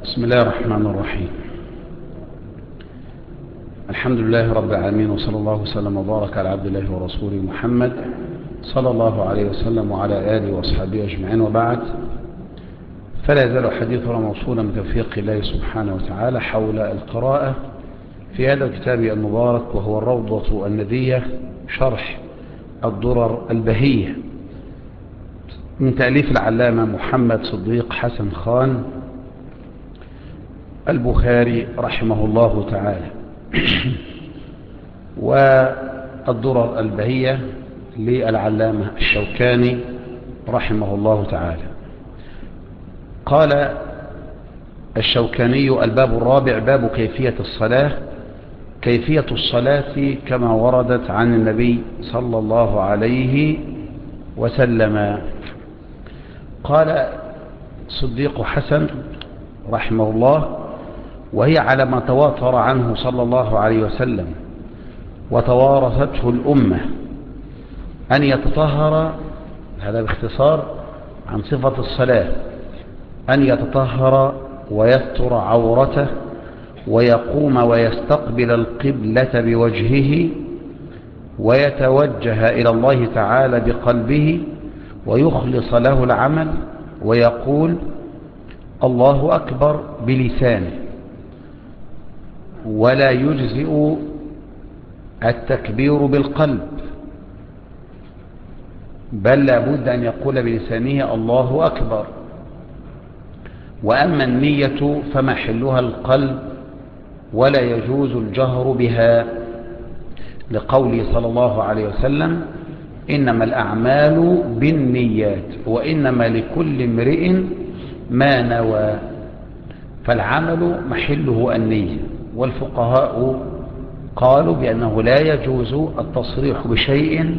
بسم الله الرحمن الرحيم. الحمد لله رب العالمين، وصلى الله وسلم وبارك على عبد الله ورسوله محمد صلى الله عليه وسلم وعلى آله وأصحابه أجمعين، وبعد. فلا يزال حديثنا موصولا بتوفيق الله سبحانه وتعالى حول القراءة في هذا الكتاب المبارك، وهو الروضة الندية شرح الدرر البهية من تأليف العلامة محمد صديق حسن خان البخاري رحمه الله تعالى. والدرر البهية للعلامة الشوكاني رحمه الله تعالى. قال الشوكاني: الباب الرابع، باب كيفية الصلاة. كيفية الصلاة كما وردت عن النبي صلى الله عليه وسلم. قال صديق حسن رحمه الله: وهي على ما تواتر عنه صلى الله عليه وسلم وتوارثته الأمة أن يتطهر، هذا باختصار عن صفة الصلاة، أن يتطهر ويستر عورته ويقوم ويستقبل القبلة بوجهه ويتوجه إلى الله تعالى بقلبه ويخلص له العمل ويقول الله أكبر بلسانه، ولا يجزئ التكبير بالقلب، بل لابد أن يقول بلسانه الله أكبر. وأما النية فمحلها القلب ولا يجوز الجهر بها، لقوله صلى الله عليه وسلم: إنما الأعمال بالنيات وإنما لكل امرئ ما نوى. فالعمل محله النية، والفقهاء قالوا بأنه لا يجوز التصريح بشيء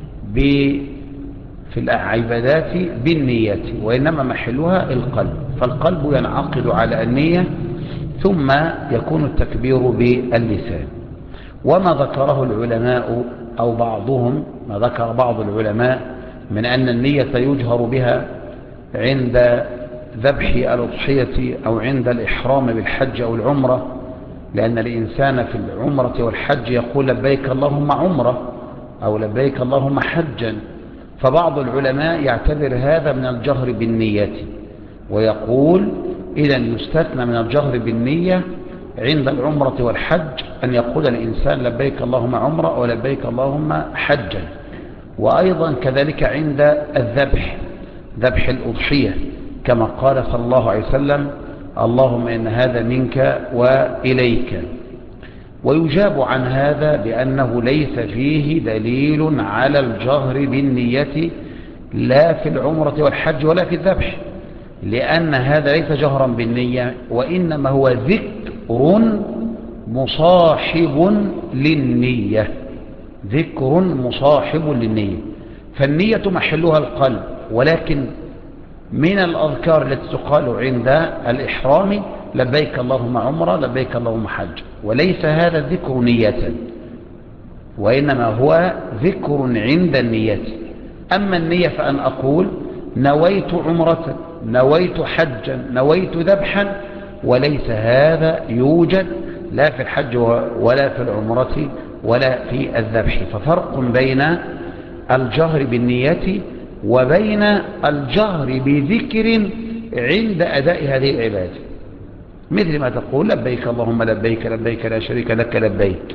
في العبادات بالنية، وإنما محلها القلب، فالقلب ينعقد على النية ثم يكون التكبير باللسان. وما ذكره العلماء أو بعضهم، ما ذكر بعض العلماء من أن النية يجهر بها عند ذبح الأضحية أو عند الإحرام بالحج أو العمرة، لأن الإنسان في العمرة والحج يقول لبيك اللهم عمرة أو لبيك اللهم حجا، فبعض العلماء يعتبر هذا من الجهر بالنية ويقول إذن يستثنى من الجهر بالنية عند العمرة والحج أن يقول الإنسان لبيك اللهم عمرة أو لبيك اللهم حجا. وأيضا كذلك عند الذبح، ذبح الأضحية، كما قال صلى الله عليه وسلم: اللهم إن هذا منك وإليك. ويجاب عن هذا بأنه ليس فيه دليل على الجهر بالنية لا في العمرة والحج ولا في الذبح، لأن هذا ليس جهرا بالنية، وإنما هو ذكر مصاحب للنية، ذكر مصاحب للنية. فالنية محلها القلب، ولكن من الأذكار التي تقال عند الإحرام لبيك اللهم عمرة لبيك اللهم حج، وليس هذا الذكر نية، وإنما هو ذكر عند النية. أما النية فأن أقول نويت عمرة، نويت حجا، نويت ذبحا، وليس هذا يوجد لا في الحج ولا في العمرة ولا في الذبح. ففرق بين الجهر بالنية وبين الجهر بذكر عند أداء هذه العبادة، مثل ما تقول لبيك اللهم لبيك لبيك لا شريك لك لبيك.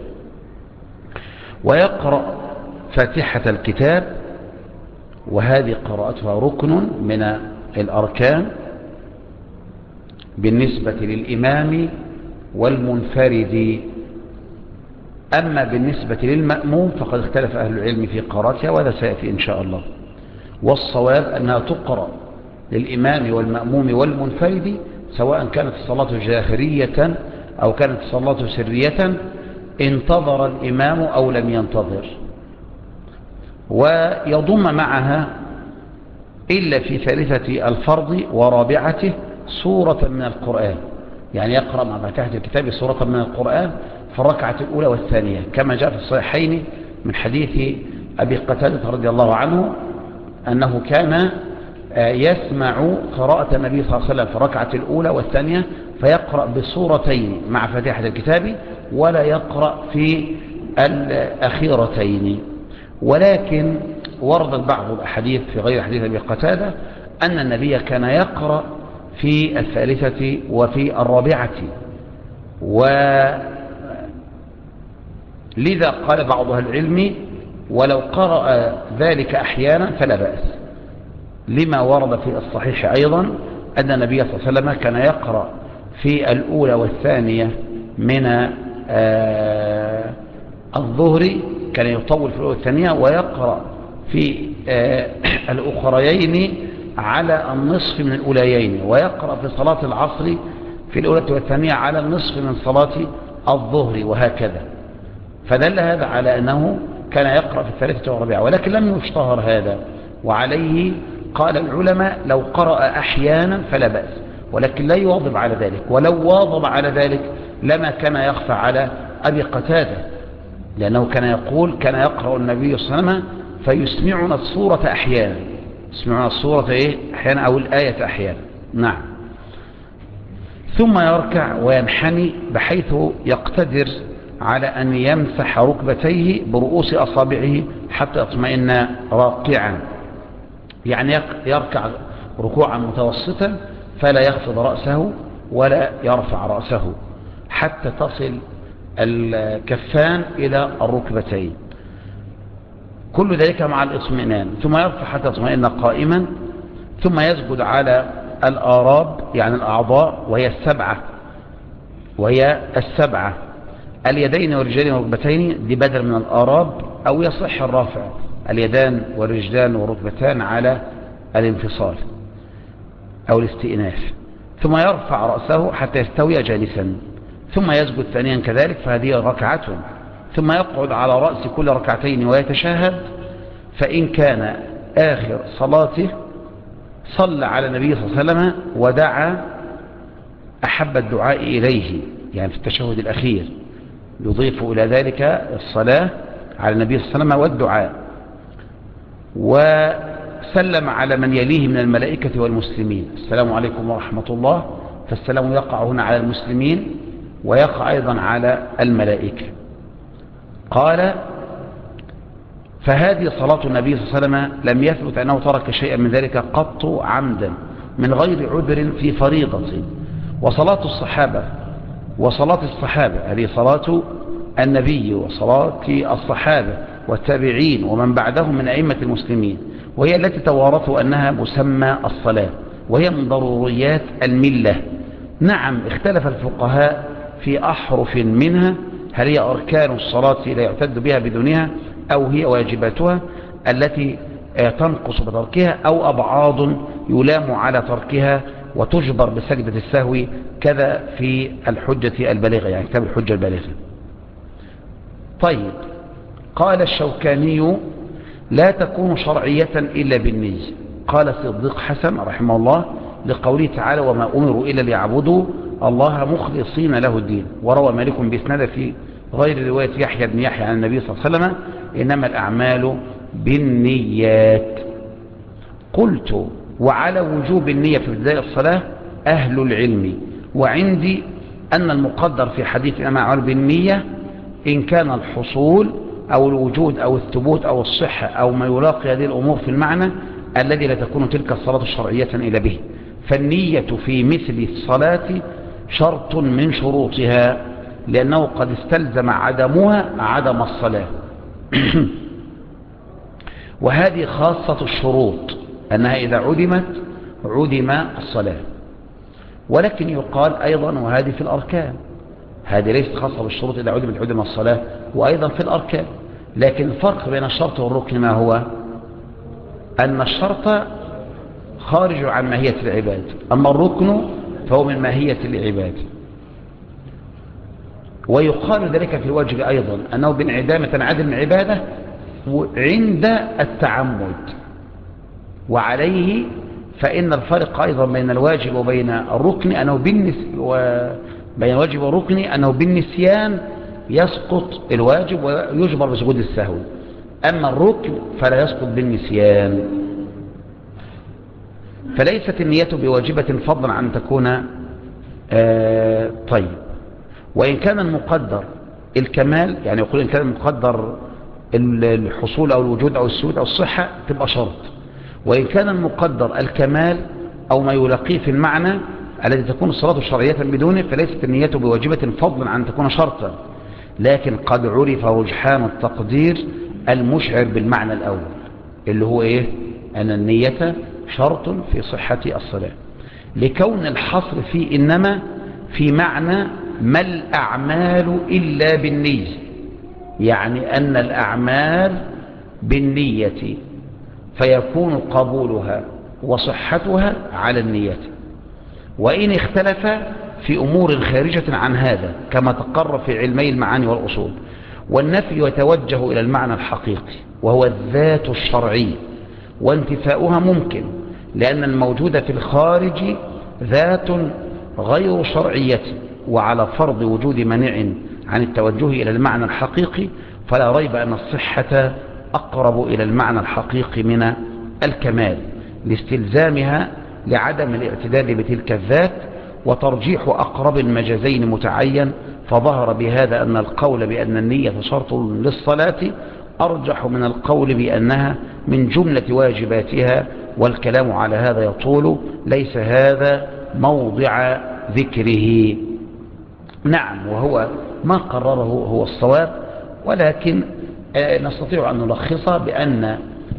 ويقرأ فاتحة الكتاب، وهذه قراءتها ركن من الأركان بالنسبة للإمام والمنفرد. أما بالنسبة للمأموم فقد اختلف أهل العلم في قراءتها، وهذا سيأتي إن شاء الله. والصواب أنها تقرأ للإمام والمأموم والمنفرد، سواء كانت الصلاة جاهرية أو كانت الصلاة سرية، انتظر الإمام أو لم ينتظر. ويضم معها إلا في ثالثة الفرض ورابعته سورة من القرآن، يعني يقرأ مع فاتحة الكتاب سورة من القرآن في الركعة الأولى والثانية، كما جاء في الصحيحين من حديث أبي قتادة رضي الله عنه أنه كان يسمع قراءة النبي صلى الله عليه وسلم في الركعة الأولى والثانية فيقرأ بصورتين مع فاتحة الكتاب ولا يقرأ في الأخيرتين. ولكن وردت بعض الأحاديث في غير حديث أبي قتادة أن النبي كان يقرأ في الثالثة وفي الرابعة، ولذا قال بعض أهل العلم ولو قرأ ذلك أحيانا فلا بأس، لما ورد في الصحيح أيضا أن النبي صلى الله عليه وسلم كان يقرأ في الأولى والثانية من الظهر، كان يطول في الأولى والثانية ويقرأ في الأخريين على النصف من الأوليين، ويقرأ في صلاة العصر في الأولى والثانية على النصف من صلاة الظهر، وهكذا. فدل هذا على أنه كان يقرأ في الثالثة والرابعة، ولكن لم يشتهر هذا، وعليه قال العلماء لو قرأ أحيانا فلا بأس، ولكن لا يواظب على ذلك، ولو واظب على ذلك لما كان يخفى على أبي قتادة، لأنه كان يقول كان يقرأ النبي صلى الله عليه وسلم فيسمعنا الصورة أحيانا، يسمعنا الصورة أحيانا أو الآية أحيانا. نعم. ثم يركع وينحني بحيث يقتدر على أن يمسح ركبتيه برؤوس أصابعه حتى يطمئن راكعا، يعني يركع ركوعا متوسطا فلا يخفض رأسه ولا يرفع رأسه حتى تصل الكفان إلى الركبتين، كل ذلك مع الاطمئنان. ثم يرفع حتى يطمئن قائما، ثم يسجد على الآراب يعني الأعضاء وهي السبعة اليدين والرجلين والركبتين، دي بدل من الآراب، أو يصح الرافع اليدان والرجلان والركبتان على الانفصال أو الاستئناف. ثم يرفع رأسه حتى يستوي جالسا، ثم يسجد ثانيا كذلك، فهذه ركعة. ثم يقعد على رأس كل ركعتين ويتشهد، فإن كان آخر صلاته صلى على النبي صلى الله عليه وسلم ودعا أحب الدعاء إليه، يعني في التشهد الأخير يضيف إلى ذلك الصلاة على النبي صلى الله عليه وسلم والدعاء، وسلم على من يليه من الملائكة والمسلمين، السلام عليكم ورحمة الله، فالسلام يقع هنا على المسلمين ويقع أيضا على الملائكة. قال فهذه صلاة النبي صلى الله عليه وسلم لم يثبت أنه ترك شيئا من ذلك قط عمدا من غير عذر في فريضة. وصلاة الصحابة هذه صلاة النبي وصلاة الصحابة والتابعين ومن بعدهم من أئمة المسلمين، وهي التي توارثوا أنها مسمى الصلاة، وهي من ضروريات الملة. نعم، اختلف الفقهاء في أحرف منها، هل هي أركان الصلاة لا يعتد بها بدونها، أو هي واجباتها التي تنقص بتركها، أو أبعاض يلام على تركها وتجبر بسجدة السهو، كذا في الحجة البالغة، يعني كتاب الحجة البالغة. طيب، قال الشوكاني لا تكون شرعية إلا بالنية. قال صديق حسن رحمه الله لقوله تعالى وما أمروا إلا ليعبدوا الله مخلصين له الدين. وروى مالك بإسناد في غير رواية يحيى بن يحيى عن النبي صلى الله عليه وسلم إنما الأعمال بالنيات. قلت وعلى وجوب النية في بداية الصلاة أهل العلم، وعندي أن المقدر في حديث إنما الأعمال بالنية إن كان الحصول أو الوجود أو الثبوت أو الصحة أو ما يلاقي هذه الأمور في المعنى الذي لا تكون تلك الصلاة شرعية إلا به، فالنية في مثل الصلاة شرط من شروطها، لأنه قد استلزم عدمها عدم الصلاة. وهذه خاصة الشروط أنها إذا عدمت عدم الصلاة. ولكن يقال أيضا وهذه في الأركان، هذه ليست خاصة بالشروط إذا عدمت عدم الصلاة، وأيضا في الأركان. لكن الفرق بين الشرط والركن ما هو؟ أن الشرط خارج عن ماهية العباد، أما الركن فهو من ماهية العباد. ويقال ذلك في الواجب أيضا أنه بانعدام تنعدم العبادة عند التعمد. وعليه فإن الفرق أيضا بين الواجب وبين الركن أنه بين الواجب والركن أنه بالنسيان يسقط الواجب ويجبر بسجود السهو، أما الركن فلا يسقط بالنسيان. فليست النية بواجبة فضلا عن تكون طيب. وإن كان المقدر الكمال، يعني يقول إن كان المقدر الحصول أو الوجود أو السود أو الصحة تبقى شرط، وإن كان المقدر الكمال أو ما يلاقيه في المعنى الذي تكون الصلاة شرعية بدونه فليست النية بواجبة فضلا عن تكون شرطا، لكن قد عرف رجحان التقدير المشعر بالمعنى الأول اللي هو إيه؟ أن النية شرط في صحة الصلاة، لكون الحصر فيه إنما في معنى ما الأعمال إلا بالنية، يعني أن الأعمال بالنية فيكون قبولها وصحتها على النية، وإن اختلف في أمور خارجة عن هذا كما تقرر في علمي المعاني والأصول. والنفي يتوجه إلى المعنى الحقيقي وهو الذات الشرعية، وانتفاؤها ممكن لأن الموجود في الخارج ذات غير شرعية، وعلى فرض وجود منع عن التوجه إلى المعنى الحقيقي فلا ريب أن الصحة أقرب إلى المعنى الحقيقي من الكمال لاستلزامها لعدم الاعتداد بتلك الذات، وترجيح أقرب المجازين متعين، فظهر بهذا أن القول بأن النية شرط للصلاة أرجح من القول بأنها من جملة واجباتها، والكلام على هذا يطول، ليس هذا موضع ذكره. نعم، وهو ما قرره هو الصواب، ولكن نستطيع أن نلخصه بأن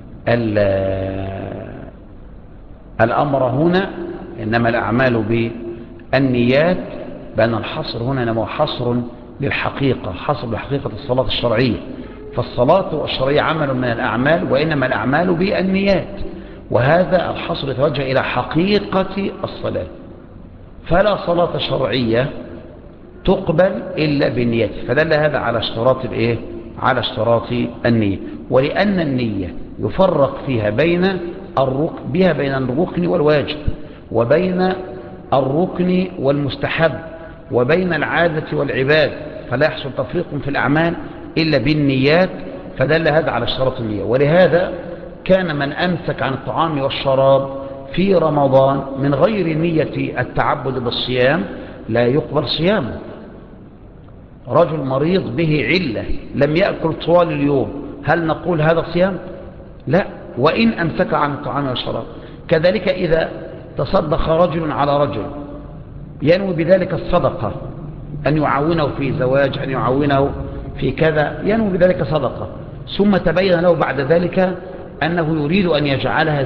الأمر هنا إنما الأعمال بالنيات، بأن الحصر هنا إنما حصر للحقيقة، حصر لحقيقة الصلاة الشرعية، فالصلاة الشرعية عمل من الأعمال وإنما الأعمال بالنيات، وهذا الحصر يتوجه إلى حقيقة الصلاة، فلا صلاة شرعية تقبل إلا بالنية، فدل هذا على اشتراط الإيه؟ على اشتراط النية. ولأن النية يفرق فيها بين الركن والواجب، وبين الركن والمستحب، وبين العادة والعباد، فلا يحصل تفريق في الأعمال إلا بالنيات، فدل هذا على اشتراط النية. ولهذا كان من أمسك عن الطعام والشراب في رمضان من غير نية التعبد بالصيام لا يقبل صيامه. رجل مريض به علة لم يأكل طوال اليوم، هل نقول هذا صيام؟ لا، وإن أمسك عن الطعام والشراب. كذلك إذا تصدق رجل على رجل ينوي بذلك الصدقة، أن يعاونه في زواج، أن يعاونه في كذا، ينوي بذلك صدقة، ثم تبين له بعد ذلك أنه يريد أن يجعلها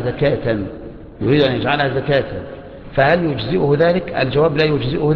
زكاة، فهل يجزئه ذلك؟ الجواب لا يجزئه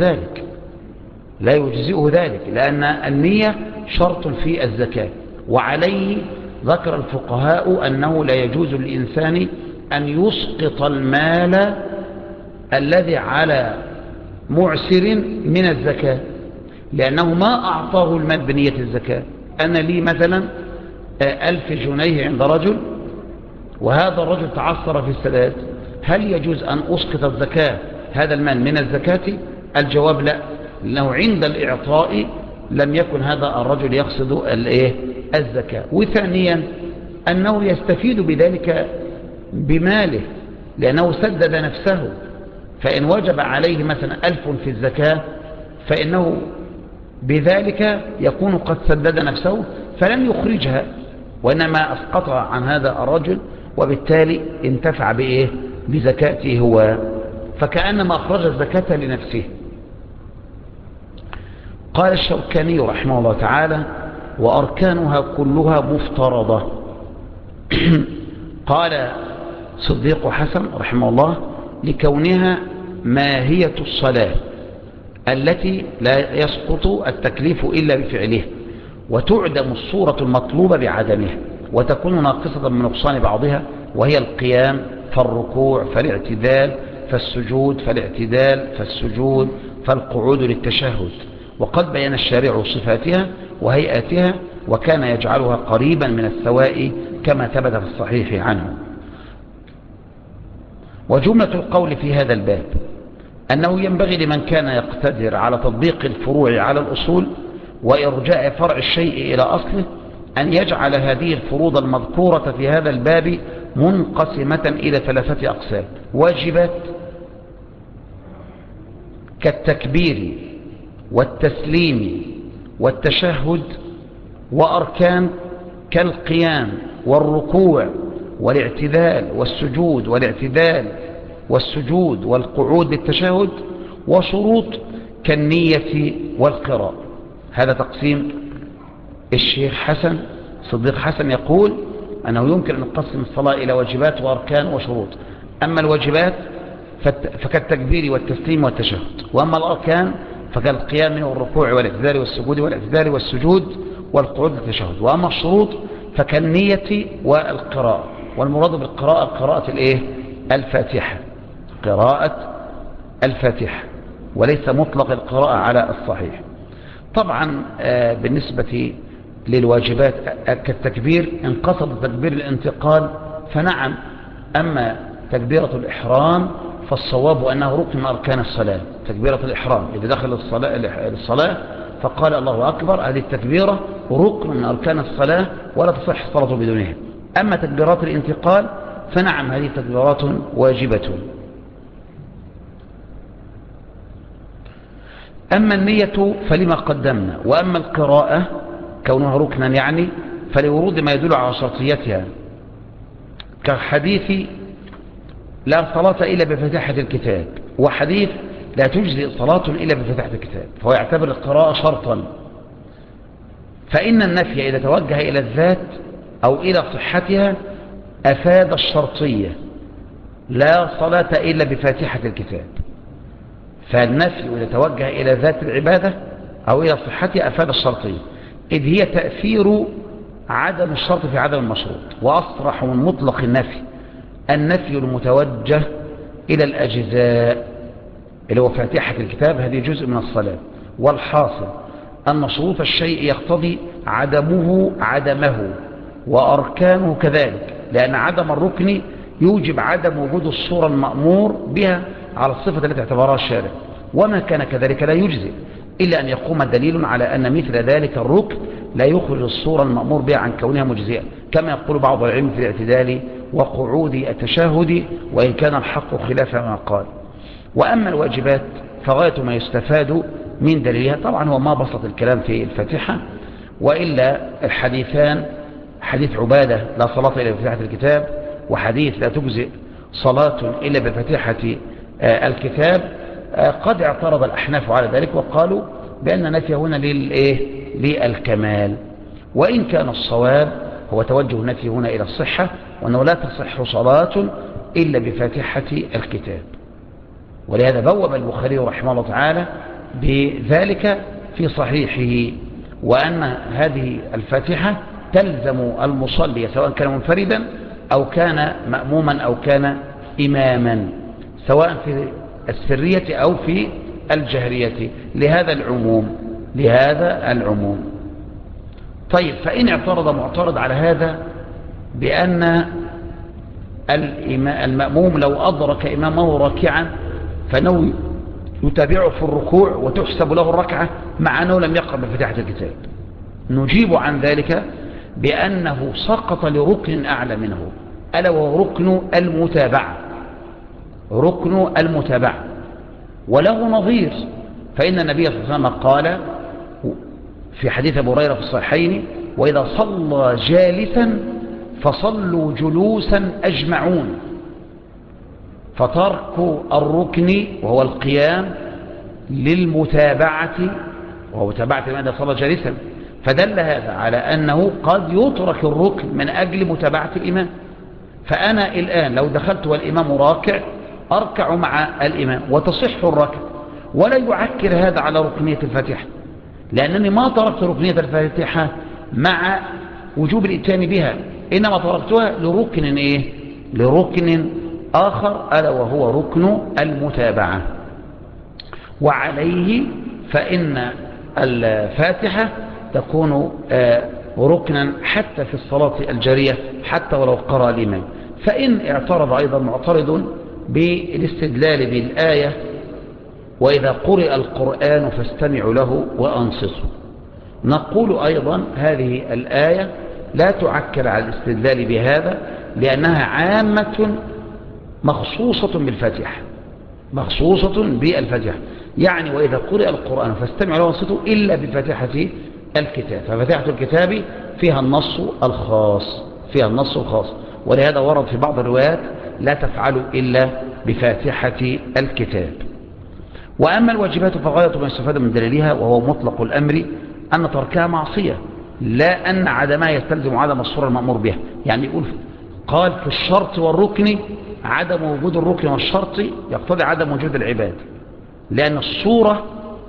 ذلك، لأن النية شرط في الزكاة، وعليه ذكر الفقهاء أنه لا يجوز للإنسان أن يسقط المال الذي على معسر من الزكاة، لأنه ما أعطاه المال بنية الزكاة. أنا لي مثلا 1000 جنيه عند رجل، وهذا الرجل تعثر في السداد، هل يجوز أن أسقط الزكاة هذا المال من الزكاة؟ الجواب لا، لأنه عند الإعطاء لم يكن هذا الرجل يقصد الزكاة. وثانيا أنه يستفيد بذلك بماله، لأنه سدد نفسه، فإن وجب عليه مثلا 1000 في الزكاة فإنه بذلك يكون قد سدد نفسه فلم يخرجها، وإنما أسقطها عن هذا الرجل، وبالتالي انتفع بزكاته هو، فكأنما أخرج الزكاة لنفسه. قال الشوكاني رحمه الله تعالى: وأركانها كلها مفترضة. قال صديق حسن رحمه الله: لكونها ماهية الصلاة التي لا يسقط التكليف إلا بفعله، وتعدم الصورة المطلوبة بعدمها، وتكون ناقصة من نقصان بعضها، وهي القيام فالركوع فالاعتدال فالسجود فالاعتدال فالسجود فالقعود للتشهد. وقد بين الشارع صفاتها وهيئاتها، وكان يجعلها قريبا من السواء كما ثبت في الصحيح عنه. وجملة القول في هذا الباب أنه ينبغي لمن كان يقتدر على تطبيق الفروع على الأصول وإرجاع فرع الشيء إلى أصله أن يجعل هذه الفروض المذكورة في هذا الباب منقسمة إلى 3 أقسام: واجبات كالتكبير والتسليم والتشهد، وأركان كالقيام والركوع والاعتدال والسجود والاعتدال والسجود والقعود للتشهد، وشروط كالنية والقراءة. هذا تقسيم الشيخ حسن صديق حسن، يقول أنه يمكن أن نقسم الصلاة إلى واجبات وأركان وشروط. أما الواجبات فكالتكبير والتسليم والتشهد، وأما الأركان فكالقيام والركوع والاعتدال والسجود والاعتدال والسجود والقعود للتشهد، وأما الشروط فكالنية والقراءة. والمراد بالقراءة قراءة الفاتحة، قراءة الفاتحة، وليس مطلق القراءة على الصحيح. طبعا بالنسبة للواجبات كالتكبير إن قصد تكبير الانتقال فنعم، أما تكبيرة الإحرام فالصواب أنه ركن من أركان الصلاة. تكبيرة الإحرام إذا دخل الصلاة فقال الله أكبر، هذه التكبيرة ركن من أركان الصلاة ولا تصح الصلاة بدونها. أما تكبيرات الانتقال فنعم، هذه تكبيرات واجبة. أما النية فلما قدمنا. وأما القراءة كونها ركنا يعني فلورود ما يدل على شرطيتها، كحديث لا صلاة إلا بفتحة الكتاب، وحديث لا تجزئ صلاة إلا بفتحة الكتاب، فهو يعتبر القراءة شرطا. فإن النفي إذا توجه إلى الذات أو إلى صحتها أفاد الشرطية، لا صلاة إلا بفاتحة الكتاب. فالنفي إذا توجه إلى ذات العبادة أو إلى صحتها أفاد الشرطية، إذ هي تأثير عدم الشرط في عدم المشروط. وأصرح من مطلق النفي المتوجه إلى الأجزاء اللي هو فاتحة الكتاب، هذه جزء من الصلاة. والحاصل أن شروط الشيء يقتضي عدمه وأركانه كذلك، لأن عدم الركن يوجب عدم وجود الصورة المأمور بها على الصفة التي اعتبرها الشارع، وما كان كذلك لا يجزئ إلا أن يقوم دليل على أن مثل ذلك الركن لا يخرج الصورة المأمور بها عن كونها مجزئة، كما يقول بعض العلم في الاعتدال وقعود التشهد، وإن كان الحق خلاف ما قال. وأما الواجبات فغاية ما يستفاد من دليلها، طبعا هو ما بسط الكلام في الفاتحة، وإلا الحديثان، حديث عبادة لا صلاة إلا بفتحة الكتاب، وحديث لا تجزئ صلاة إلا بفتحة الكتاب، قد اعترض الأحناف على ذلك وقالوا بأن نفي هنا للكمال، وإن كان الصواب هو توجه نفي هنا إلى الصحة، وأنه لا تصح صلاة إلا بفاتحة الكتاب. ولهذا بوب البخاري رحمه الله تعالى بذلك في صحيحه، وأن هذه الفاتحة تلزم المصلي سواء كان منفردا أو كان مأموما أو كان إماما، سواء في السرية أو في الجهرية، لهذا العموم. طيب، فإن اعترض معترض على هذا بأن المأموم لو أدرك إمامه راكعا فإنه يتابعه في الركوع وتحسب له الركعة مع أنه لم يقرأ بفتحة الكتاب، نجيب عن ذلك بأنه سقط لركن أعلى منه، ألا وهو ركن المتابعة، وله نظير. فإن النبي صلى الله عليه وسلم قال في حديث أبو هريرة في الصحيحين: وإذا صلى جالسا فصلوا جلوسا أجمعون. فترك الركن وهو القيام للمتابعة، وهو متابعة الإمام إذا صلى جالسا، فدل هذا على أنه قد يترك الركن من أجل متابعة الإمام. فأنا الآن لو دخلت والإمام راكع أركع مع الإمام وتصح الركع، ولا يعكر هذا على ركنية الفاتحة، لأنني ما تركت ركنية الفاتحة مع وجوب الإتيان بها، إنما تركتها لركن آخر، ألا وهو ركن المتابعة. وعليه فإن الفاتحة تكون ركنا حتى في الصلاة الجارية حتى ولو قرأ الإمام. فإن اعترض أيضا معترض بالاستدلال بالآية: وإذا قرئ القرآن فاستمعوا له وأنصتوا، نقول أيضا هذه الآية لا تعكر على الاستدلال بهذا، لأنها عامة مخصوصة بالفاتحة، مخصوصة بالفاتحة. يعني وإذا قرئ القرآن فاستمعوا له وانصتوا إلا بفاتحة الكتاب، ففاتحة الكتاب فيها النص الخاص، فيها النص الخاص. ولهذا ورد في بعض الروايات لا تفعلوا إلا بفاتحة الكتاب. وأما الواجبات فغاية ما يستفاد من دليلها وهو مطلق الأمر أن تركها معصية، لا أن عدمها يستلزم عدم الصورة المأمور بها. يعني يقول قال في الشرط والركن عدم وجود الركن والشرط يقتضي عدم وجود العباد، لأن الصورة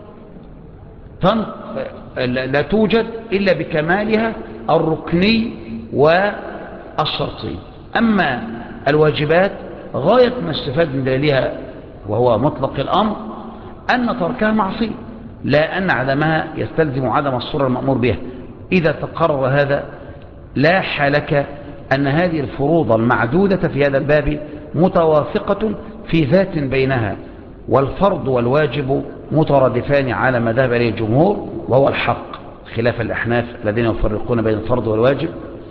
لا توجد إلا بكمالها الركني والشرطي. أما الواجبات غاية ما استفاد من دليلها وهو مطلق الأمر أن تركها معصية، لا أن عدمها يستلزم عدم الصورة المأمور بها. إذا تقرر هذا لا حالك أن هذه الفروض المعدودة في هذا الباب متوافقة في ذات بينها، والفرض والواجب مترادفان على ما ذهب إليه الجمهور وهو الحق، خلاف الأحناف الذين يفرقون بين الفرض والواجب.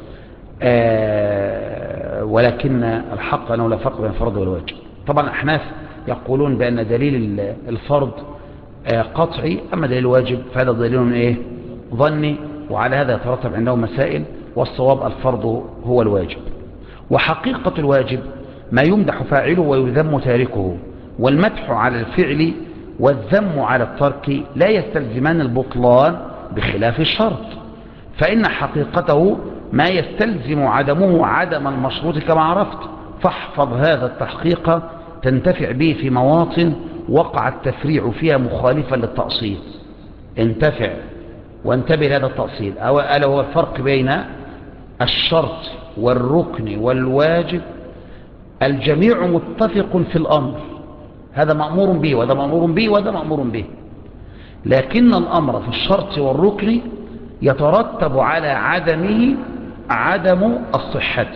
ولكن الحق أنه لا فرق بين الفرض والواجب. طبعا الأحناف يقولون بأن دليل الفرض قطعي، أما دليل الواجب فهذا دليل من إيه؟ ظني، وعلى هذا يترتب عندهم مسائل، والصواب الفرض هو الواجب. وحقيقة الواجب ما يمدح فاعله ويذم تاركه، والمدح على الفعل والذم على الترك لا يستلزمان البطلان بخلاف الشرط، فإن حقيقته ما يستلزم عدمه عدم المشروط كما عرفت. فاحفظ هذا التحقيق تنتفع به في مواطن وقع التفريع فيها مخالفا للتأصيل. انتفع وانتبه لهذا التأصيل، ألا هو الفرق بين الشرط والركن والواجب. الجميع متفق في الأمر، هذا مأمور به وهذا مأمور به وهذا مأمور به، لكن الأمر في الشرط والركن يترتب على عدمه عدم الصحة،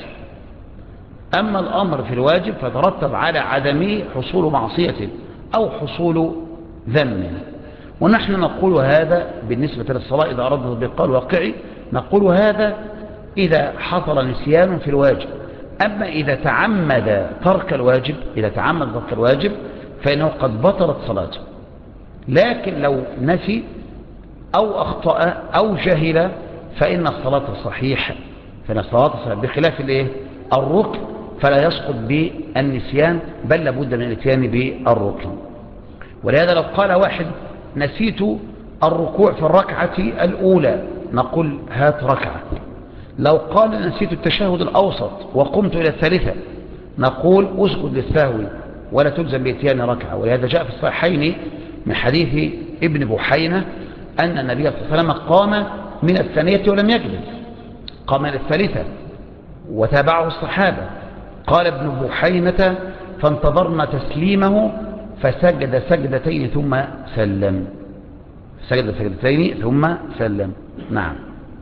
أما الأمر في الواجب فترتب على عدمه حصول معصية أو حصول ذم. ونحن نقول هذا بالنسبة للصلاة إذا أردت تطبيق الواقعي، نقول هذا إذا حصل نسيان في الواجب. أما إذا تعمد ترك الواجب، إذا تعمد ترك الواجب فإنه قد بطلت صلاته. لكن لو نسي أو أخطأ أو جهل فإن الصلاة صحيحة، فإن الصلاة صحيحة بخلاف الركن، فلا يسقط بالنسيان بل لابد من الاتيان بالركن. ولهذا لو قال واحد نسيت الركوع في الركعة الأولى نقول هات ركعة. لو قال نسيت التشهد الأوسط وقمت إلى الثالثة نقول أسجد للسهو ولا تلزم بإتيان ركعة. ولهذا جاء في الصحيحين من حديث ابن بحينة أن النبي صلى الله عليه وسلم قام من الثانية ولم يجلس، قام من الثالثة وتابعه الصحابة. قال ابن بحينة فانتظرنا تسليمه فسجد سجدتين ثم سلم، سجد سجدتين ثم سلم. نعم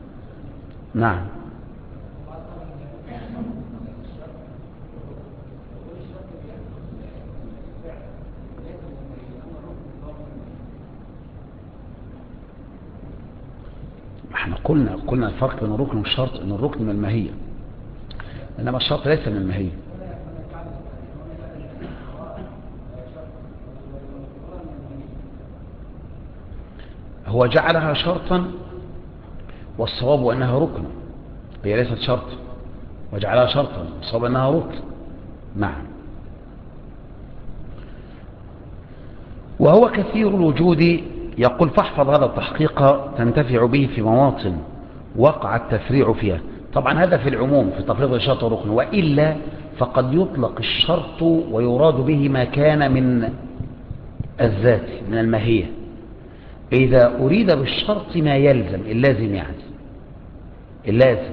نعم. احنا قلنا الفرق بين الركن والشرط ان الركن من الماهية انما الشرط ليس من الماهية. هو جعلها شرطا والصواب انها ركن، هي ليست شرط، وجعلها شرطا والصواب انها ركن. نعم. وهو كثير الوجود. يقول فاحفظ هذا التحقيق تنتفع به في مواطن وقع التفريع فيها. طبعا هذا في العموم في تفريض الشرط والركن، وإلا فقد يطلق الشرط ويراد به ما كان من الذات من الماهية. إذا أريد بالشرط ما يلزم اللازم، يعني اللازم،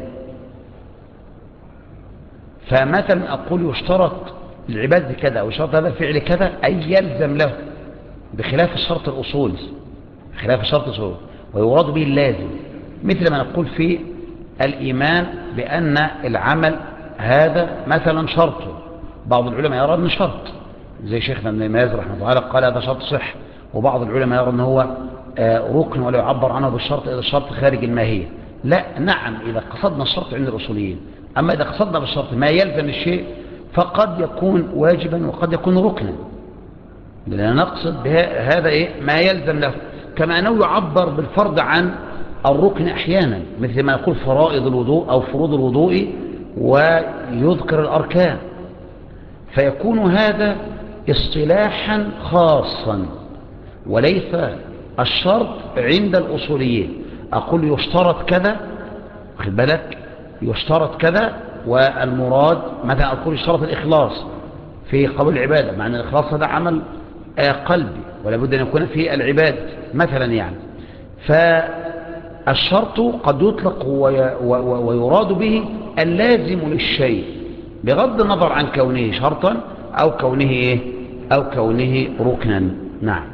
فمثلا أقول يشترط العباد كذا أو يشترط هذا الفعل كذا أي يلزم له، بخلاف الشرط الأصولي، خلاف الشرط الأصولي ويراد به اللازم. مثل ما نقول في الإيمان بأن العمل هذا مثلا شرطه، بعض العلماء يرى أنه شرط زي شيخنا ابن ماز رحمه الله قال هذا شرط صح، وبعض العلماء يرى أنه هو ركن ولا يعبر عنه بالشرط إذا الشرط خارج الماهية. لا، نعم، إذا قصدنا الشرط عند الأصوليين أما إذا قصدنا بالشرط ما يلزم الشيء فقد يكون واجبا وقد يكون ركنا، لأننا نقصد بهذا ما يلزم له، كما أنه يعبر بالفرض عن الركن أحيانا، مثل ما يقول فرائض الوضوء أو فروض الوضوء ويذكر الأركان، فيكون هذا اصطلاحا خاصا وليس الشرط عند الأصوليين. أقول يشترط كذا، خد بالك، يشترط كذا، والمراد مثلا أقول يشترط الإخلاص في قبول العبادة، مع أن الإخلاص هذا عمل قلبي ولا بد أن يكون في العبادة مثلا يعني. فالشرط قد يطلق ويراد به اللازم للشيء بغض النظر عن كونه شرطا أو كونه أو كونه ركنا. نعم.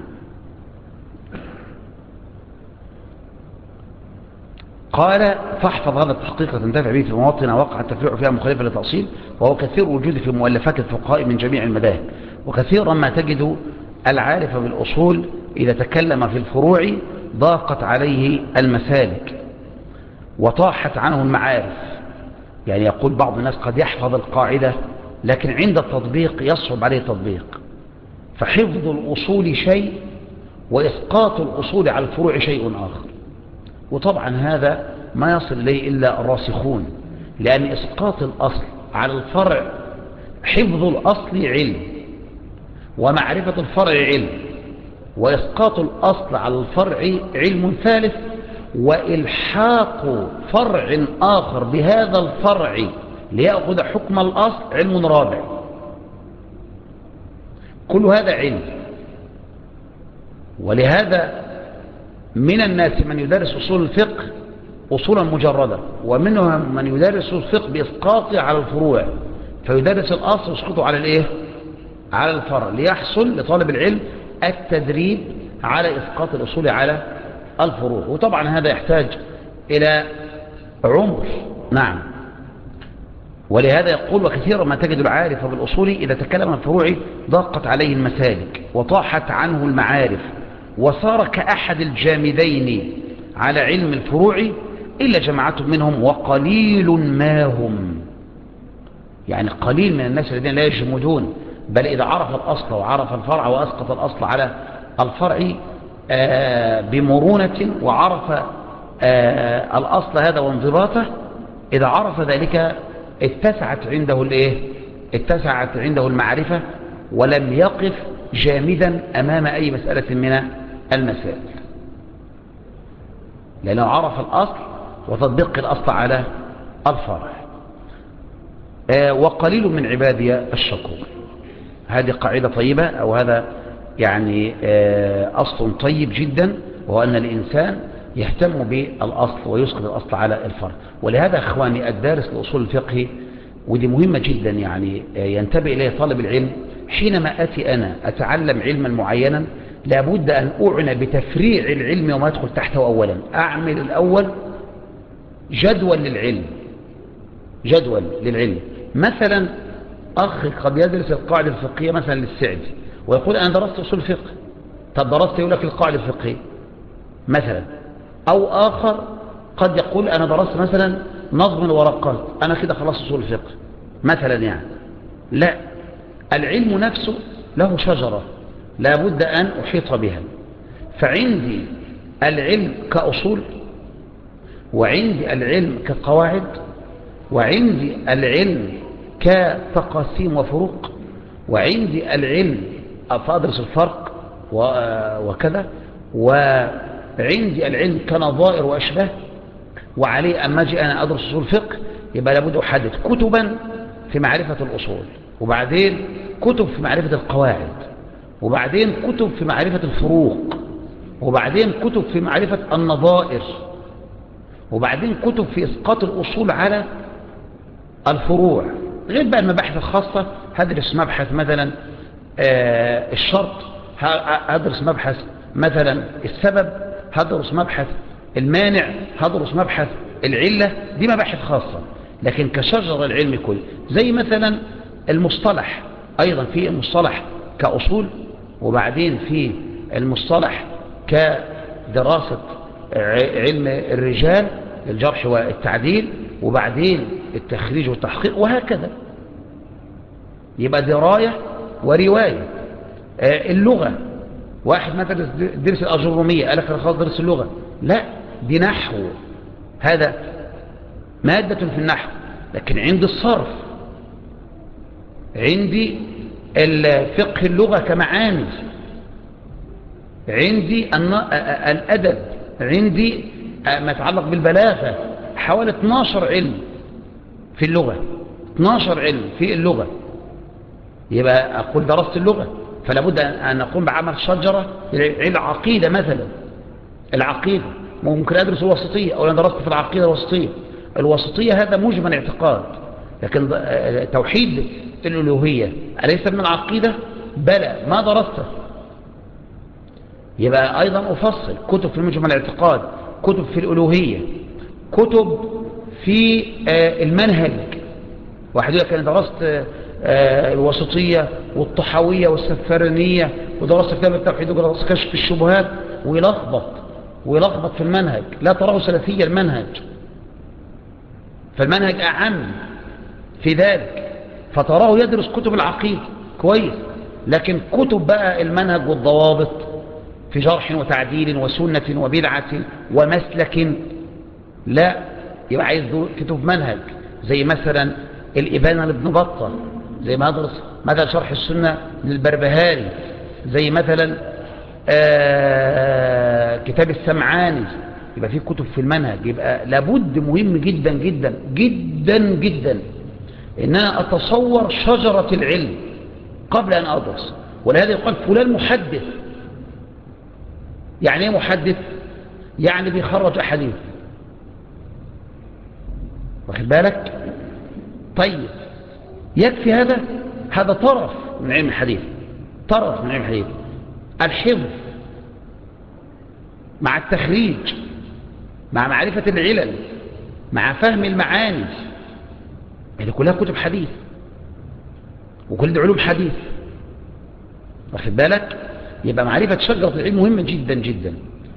قال فاحفظ هذا التحقيق تنتفع به في مواطن وقع التفريع فيها مخالفة للتأصيل، وهو كثير وجود في مؤلفات الفقهاء من جميع المذاهب، وكثيرا ما تجد العارف بالأصول إذا تكلم في الفروع ضاقت عليه المسالك وطاحت عنه المعارف. يعني يقول بعض الناس قد يحفظ القاعدة لكن عند التطبيق يصعب عليه التطبيق، فحفظ الأصول شيء وإسقاط الأصول على الفروع شيء آخر، وطبعا هذا ما يصل إليه إلا الراسخون، لأن إسقاط الأصل على الفرع، حفظ الأصل علم ومعرفة الفرع علم، وإسقاط الأصل على الفرع علم ثالث، وإلحاق فرع آخر بهذا الفرع ليأخذ حكم الأصل علم رابع. كل هذا علم. ولهذا من الناس من يدرس أصول الفقه أصولا مجردة، ومنهم من يدرس الفقه بإسقاطه على الفروع، فيدرس الأصل ويسقطه على على الفرع، ليحصل لطالب العلم التدريب على إسقاط الأصول على الفروع، وطبعا هذا يحتاج إلى عمر. نعم. ولهذا يقول وكثيرا ما تجد العارف بالأصول إذا تكلم عن الفروع ضاقت عليه المسالك وطاحت عنه المعارف، وصار كأحد الجامدين على علم الفروع إلا جماعة منهم وقليل ما هم. يعني قليل من الناس الذين لا يجمدون، بل إذا عرف الأصل وعرف الفرع وأسقط الأصل على الفرع بمرونة، وعرف الأصل هذا وانضباطه، إذا عرف ذلك اتسعت عنده المعرفة، ولم يقف جامدا أمام أي مسألة من المسائل، لأنه عرف الأصل وتطبيق الأصل على الفرع. وقليل من عبادي الشكور. هذه قاعدة طيبة، أو هذا يعني أصل طيب جدا، وهو أن الإنسان يهتم بالأصل ويسقط الأصل على الفرع. ولهذا أخواني الدارس لأصول الفقه، ودي مهمة جدا يعني ينتبه إليه طالب العلم، حينما أتي أنا أتعلم علما معينا لابد أن أعنى بتفريع العلم وما يدخل تحته أولا. أعمل الأول جدول للعلم. مثلا أخ قد يدرس القاعدة الفقهية مثلا للسعدي ويقول أنا درست أصول الفقه. طب درست يقول لك القاعدة الفقهية مثلا. أو آخر قد يقول أنا درست مثلا نظم الورقات، أنا كده خلاص أصول الفقه مثلا يعني. لا، العلم نفسه له شجرة لابد أن أحيط بها. فعندي العلم كأصول، وعندي العلم كقواعد، وعندي العلم كتقاسيم وفروق، وعندي العلم فأدرس الفرق وكذا، وعندي العلم كنظائر وأشباه. وعليه أما أجي أنا أدرس أصول الفقه يبقى لابد أحدد كتبا في معرفة الأصول، وبعدين كتب في معرفة القواعد، وبعدين كتب في معرفة الفروق، وبعدين كتب في معرفة النظائر، وبعدين كتب في إسقاط الأصول على الفروع، غير بقى المباحث الخاصة. هدرس مبحث مثلا الشرط، هدرس مبحث مثلا السبب، هدرس مبحث المانع، هدرس مبحث العلة. دي مباحث خاصة، لكن كشجر العلم كل زي مثلا المصطلح، أيضا في المصطلح كأصول، وبعدين في المصطلح كدراسة علم الرجال الجرح والتعديل، وبعدين التخريج والتحقيق وهكذا. يبقى دراية ورواية. اللغة، واحد مثلا درس الأجرومية قال لك خلاص درس اللغة، لا، دي نحو، هذا مادة في النحو. لكن عندي الصرف، عندي الفقه اللغة كمعاني، عندي الأدب، عندي ما يتعلق بالبلاغة، حوالي 12 علم في اللغة، 12 علم في اللغة. يبقى أقول درست اللغة، فلا بد أن أقوم بعمل شجرة العقيدة مثلا. العقيدة ممكن أدرس الوسطية، أو أنا درست في العقيدة الوسطية. الوسطية هذا مجمل اعتقاد، لكن توحيد الألوهية أليس من العقيدة؟ بلى، ما درسته. يبقى أيضا أفصل كتب في مجمل الاعتقاد، كتب في الألوهية، كتب في المنهج. واحد يقول لك أنا درست الوسطية والطحاوية والسفرانية ودرست كتاب التوحيد ودرست كشف الشبهات، ويلخبط في المنهج، لا تراه سلفية المنهج، فالمنهج أعم في ذلك، فتراه يدرس كتب العقيدة كويس، لكن كتب بقى المنهج والضوابط في جرح وتعديل وسنة وبدعة ومسلك، لا، يبقى عايز كتب منهج زي مثلا الإبانة لابن بطة، زي ما أدرس مثلا شرح السنة للبربهاري، زي مثلا كتاب السمعاني. يبقى في كتب في المنهج. يبقى لابد، مهم جدا جدا جدا جدا ان انا اتصور شجرة العلم قبل ان ادرس. ولهذا يقال فلان محدث. يعني ايه محدث؟ يعني بيخرج احاديث، واخد بالك؟ طيب، يكفي هذا؟ هذا طرف من علم الحديث، طرف من علم الحديث. الحفظ مع التخريج مع معرفة العلل مع فهم المعاني، هذه كلها كتب حديث، وكل دي علوم حديث، واخد بالك؟ يبقى معرفة شجرة العلم مهمة جدا جدا.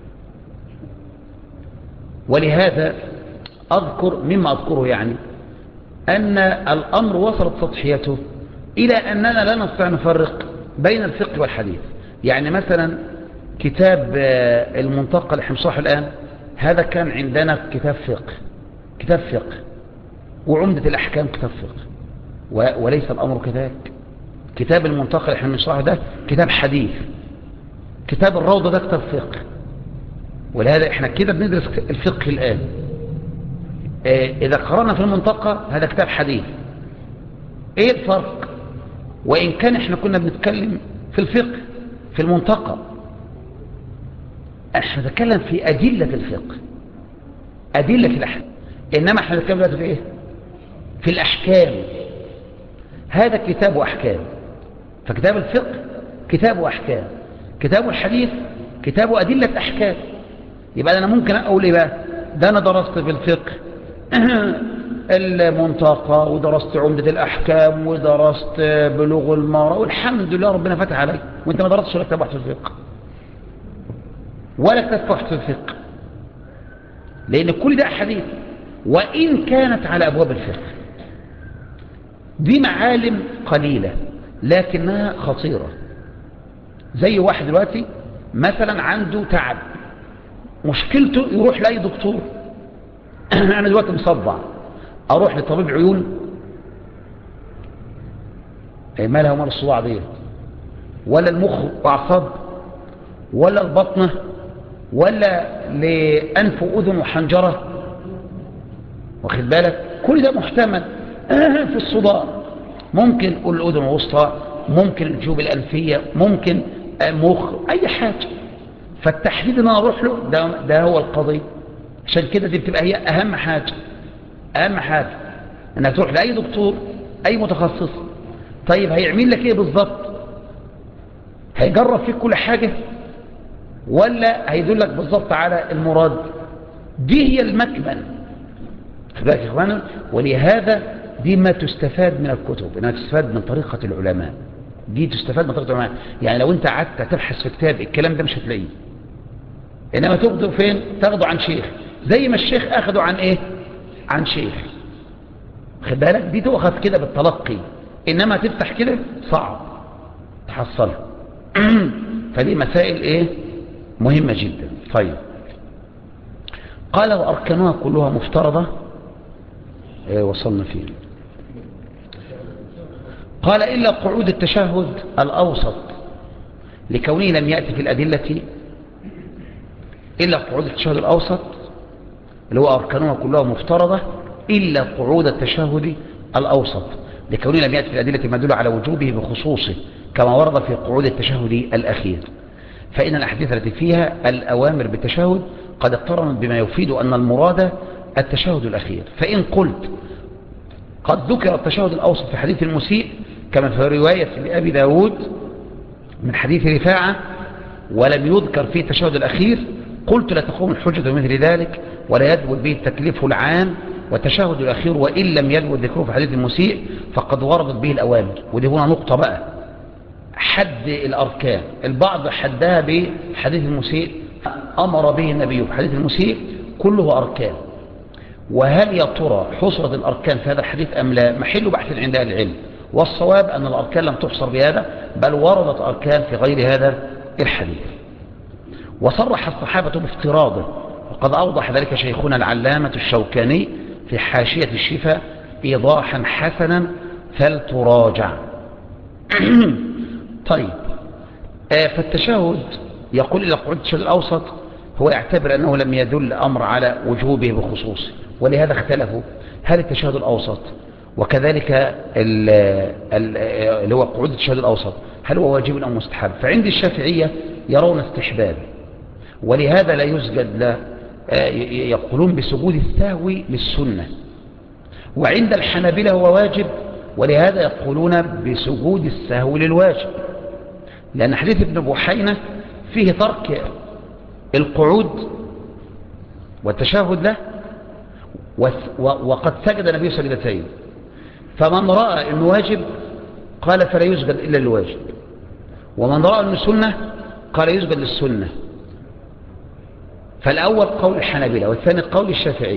ولهذا مما أذكره يعني أن الأمر وصلت سطحيته إلى أننا لا نستطيع نفرق بين الفقه والحديث. يعني مثلا كتاب المنتقى اللي حمصاحه الآن، هذا كان عندنا كتاب فقه، وعمدة الأحكام كتاب فقه، وليس الأمر كذلك. كتاب المنتقى اللي حمصاحه ده كتاب حديث، كتاب الروضة ده كتاب فقه. ولهذا احنا كده بندرس الفقه الآن. إذا قرأنا في المنتقى هذا كتاب حديث. ايه الفرق؟ وإن كان احنا كنا بنتكلم في الفقه في المنتقى، احنا نتكلم في أدلة الفقه، أدلة الأحكام، إنما احنا نتكلم دلوقتي في ايه؟ في الأحكام. هذا كتاب وأحكام. فكتاب الفقه كتاب وأحكام، كتاب الحديث كتاب أدلة أحكام. يبقى أنا ممكن أقول إيه بقى؟ ده أنا درست في الفقه المنتقى، ودرست عمدة الأحكام، ودرست بلوغ المرأة، والحمد لله ربنا فتح علي. وانت ما درستش ولا كتاب واحد في الفقه، ولا كتاب واحد في الفقه، لأن كل ده أحاديث، وإن كانت على أبواب الفقه. دي معالم قليلة لكنها خطيرة. زي واحد دلوقتي مثلا عنده تعب، مشكلته يروح لأي دكتور. أنا دلوقتي مصدع، أروح لطبيب عيون، مالها ومال الصداع دي؟ ولا المخ وأعصاب، ولا البطنة، ولا لأنف وأذن وحنجرة، واخد بالك؟ كل ده محتمل في الصداع. ممكن الأذن الوسطى، ممكن الجيوب الأنفية، ممكن مخ، أي حاجة. فالتحديد ان انا اروح له ده هو القضية. عشان كده دي بتبقى هي اهم حاجة، اهم حاجة انك تروح لاي دكتور، اي متخصص. طيب هيعمل لك ايه بالظبط؟ هيجرب فيك كل حاجة، ولا هيدلك بالظبط على المراد؟ دي هي المكمن، خبالك يا اخوانا. ولهذا دي ما تستفاد من الكتب، انها تستفاد من طريقة العلماء. دي تستفاد من طريقة العلماء. يعني لو انت قعدت تبحث في كتاب الكلام ده مش هتلاقيه، انما تاخده فين؟ تاخده عن شيخ، زي ما الشيخ اخده عن ايه؟ عن شيخ. خد بالك دي تؤخذ كده بالتلقي، إنما تفتح كده صعب تحصلها. فدي مسائل إيه مهمة جدا. طيب قال وأركانها كلها مفترضة. وصلنا فيه. قال إلا قعود التشهد الأوسط لكونه لم يأتي في الأدلة، إلا قعود التشهد الأوسط اللي هو أركانها كلها مفترضة إلا قعود التشهد الأوسط لكونه لم يأتي في الأدلة ما يدل على وجوبه بخصوصه كما ورد في قعود التشهد الأخير. فإن الأحاديث التي فيها الأوامر بالتشهد قد اقترنت بما يفيد أن المراد التشهد الأخير. فإن قلت قد ذكر التشهد الأوسط في حديث المسيء كما في رواية لأبي داود من حديث رفاعة ولم يذكر فيه التشهد الأخير، قلت لا تقوم الحجة بمثل ذلك ولا يثبت به التكليف العام، والتشهد الأخير وإن لم يثبت ذكره في حديث المسيء فقد وردت به الأوامر. ودي هنا نقطة بقى، حد الأركان. البعض حدها بحديث المسيء أمر به النبي في حديث المسيء كله أركان، وهل يا ترى حصرت الأركان في هذا الحديث أم لا؟ محل بحث عند أهل العلم، والصواب أن الأركان لم تحصر بهذا بل وردت أركان في غير هذا الحديث. وصرح الصحابة بافتراضه، وقد أوضح ذلك شيخنا العلامة الشوكاني في حاشية الشفاء إيضاحا حسنا فلتراجع. طيب فالتشهد يقول إلى قعود التشهد الأوسط هو يعتبر أنه لم يدل أمر على وجوبه بخصوصه، ولهذا اختلفوا هل التشهد الأوسط وكذلك اللي هو قعود التشهد الأوسط هل هو واجب أو مستحب. فعند الشافعية يرون استحباب، ولهذا لا يسجد له، يقولون بسجود السهو للسنة. وعند الحنابلة هو واجب، ولهذا يقولون بسجود السهو للواجب، لأن حديث ابن بحينة فيه ترك القعود والتشهد له وقد سجد النبي سجدتين، فمن رأى أنه واجب قال فلا يسجد إلا للواجب، ومن رأى أنه سنة قال يسجد للسنة. فالأول قول الحنابلة والثاني قول الشافعي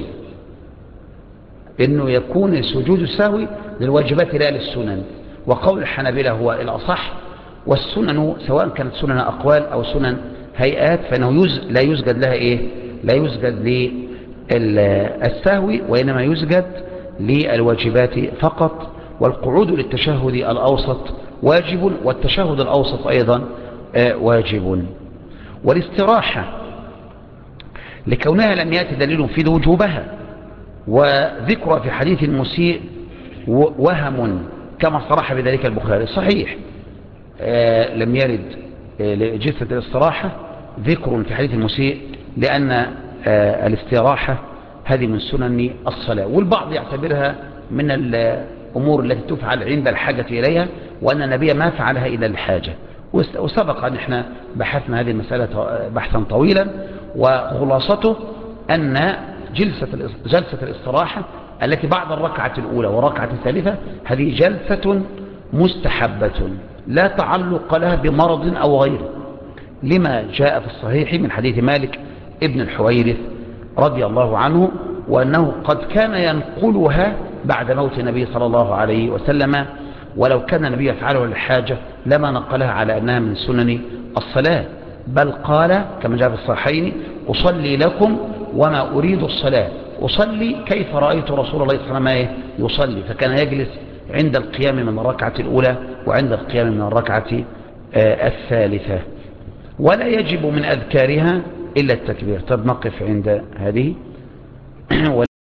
أنه يكون سجود السهو للواجبات لا للسنن، وقول الحنابلة هو الأصح. والسنن سواء كانت سنن أقوال أو سنن هيئات فإنه لا يسجد لها لا يسجد للسهو، وإنما يسجد للواجبات فقط. والقعود للتشهد الأوسط واجب، والتشهد الأوسط أيضا واجب. والاستراحة لكونها لم يأتي دليل في وجوبها، وذكر في حديث المسيء وهم كما صرح بذلك البخاري. صحيح لم يرد لجثة الاستراحة ذكر في حديث المسيء، لأن الاستراحة هذه من سنن الصلاة، والبعض يعتبرها من الأمور التي تفعل عند الحاجة إليها، وأن النبي ما فعلها إلا الحاجة. وسبق أن احنا بحثنا هذه المسألة بحثا طويلا، وخلاصته أن جلسة الاستراحة التي بعد الركعة الأولى والركعة الثالثة هذه جلسة مستحبة لا تعلق لها بمرض أو غيره، لما جاء في الصحيح من حديث مالك ابن الحويرث رضي الله عنه، وأنه قد كان ينقلها بعد موت النبي صلى الله عليه وسلم، ولو كان النبي يفعله للحاجة لما نقلها على أنها من سنن الصلاة، بل قال كما جاء في الصحيحين أصلي لكم وما أريد الصلاة، أصلي كيف رأيت رسول الله صلى الله عليه وسلم يصلي. فكان يجلس عند القيام من الركعة الأولى وعند القيام من الركعة الثالثة، ولا يجب من أذكارها إلا التكبير. طب نقف عند هذه